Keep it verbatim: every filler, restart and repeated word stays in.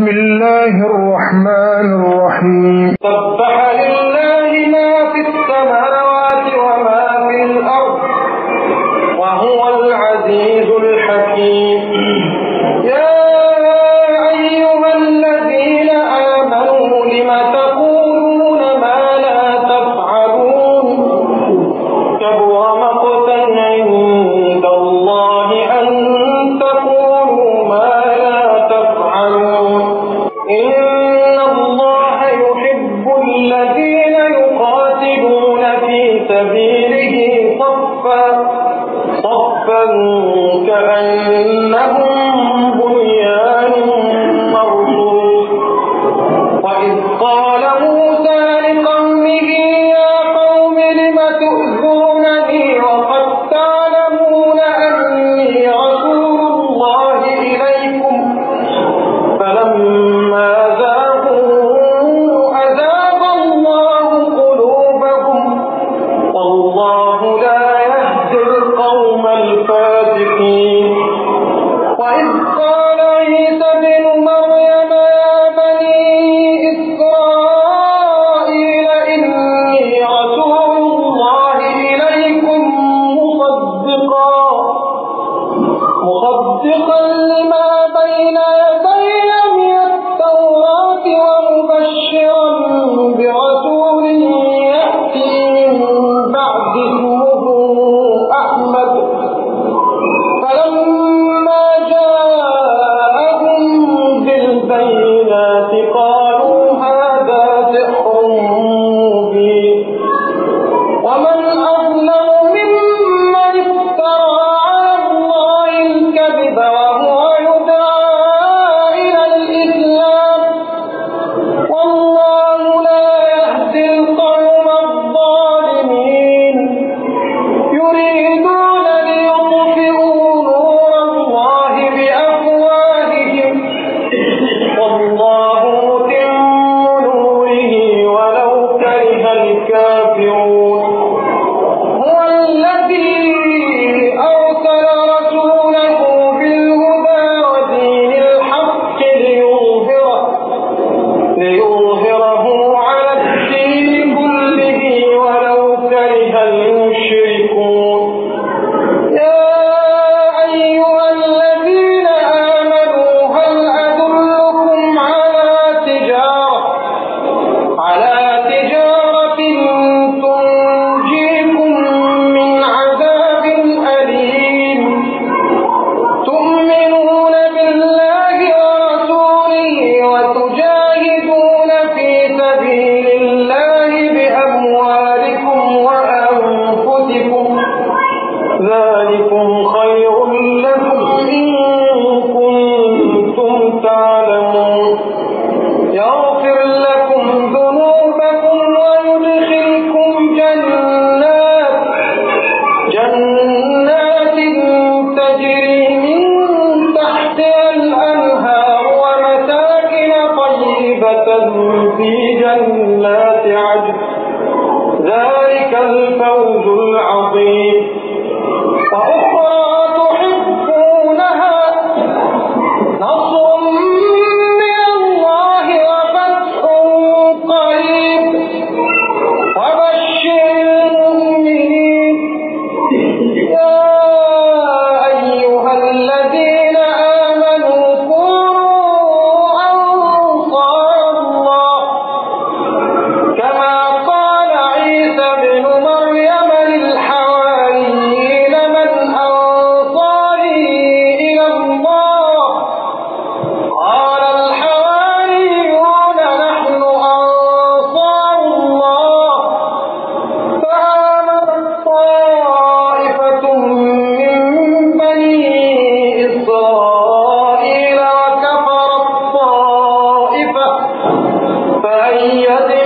بسم الله الرحمن الرحيم سبح لله ما في السماوات وما في الأرض وهو العزيز الحكيم يا أيها الذين آمنوا لم تقولون ما لا تفعلون كبر مقتا عند الله أن تقولوا ما لا تفعلون إن الله يحب الذين يقاتلون في سبيله صفا صفا كأنهم بنيان مرصوص وإذ قال موسى لقومه يا قوم لم تؤذونني وقد تعلمون أني رسول الله إليكم فلما زاغوا أزاغ الله قلوبهم والله لا يهدي القوم الفاسقين وإذ قال عيسى ابن مريم يا بني إسرائيل إني رسول الله إليكم مصدقا مصدقا لما بين يدي من التوراة ومبشرا برسول يأتي من بعد اسمه أحمد فلما جاءهم بالبينات قالوا هذا سحر مبين ومن أظلم ممن افترى على الله الكذب وهو يدعى إلى الإسلام والله لا يهدي القوم الظالمين يريدون ليطفئوا نور الله بأفواههم والله متم نوره ولو كره الكافرون هو الذي أرسل رسوله بالهدى ودين الحق ليظهره ليظهره على الدين كله ولو كره المشركون يا أيها الذين آمنوا هل أدلكم على تجارة على تجارة تنجيكم من عذاب أليم تؤمنون بالله ورسوله وتجاهدون في سبيل الله بأموالكم وأنفسكم ذلكم خير لكم إن كنتم تعلمون يغفر لكم ذنوبكم ويدخلكم جنات جنات تجري من تحتها الأنهار ومساكن طيبة في جنات عدن ذلك الفوز العظيم وأخرى تحبونها نصر من الله وفتح قريب وبشر المؤمنين يا أيها الذين آمنوا كونوا أنصار الله كما قال عيسى ابن مريم للحواريين من أنصاري إلى الله قال الحواريون نحن أنصار الله فآمنت طائفة من بني إسرائيل وكفرت طائفة فأيدنا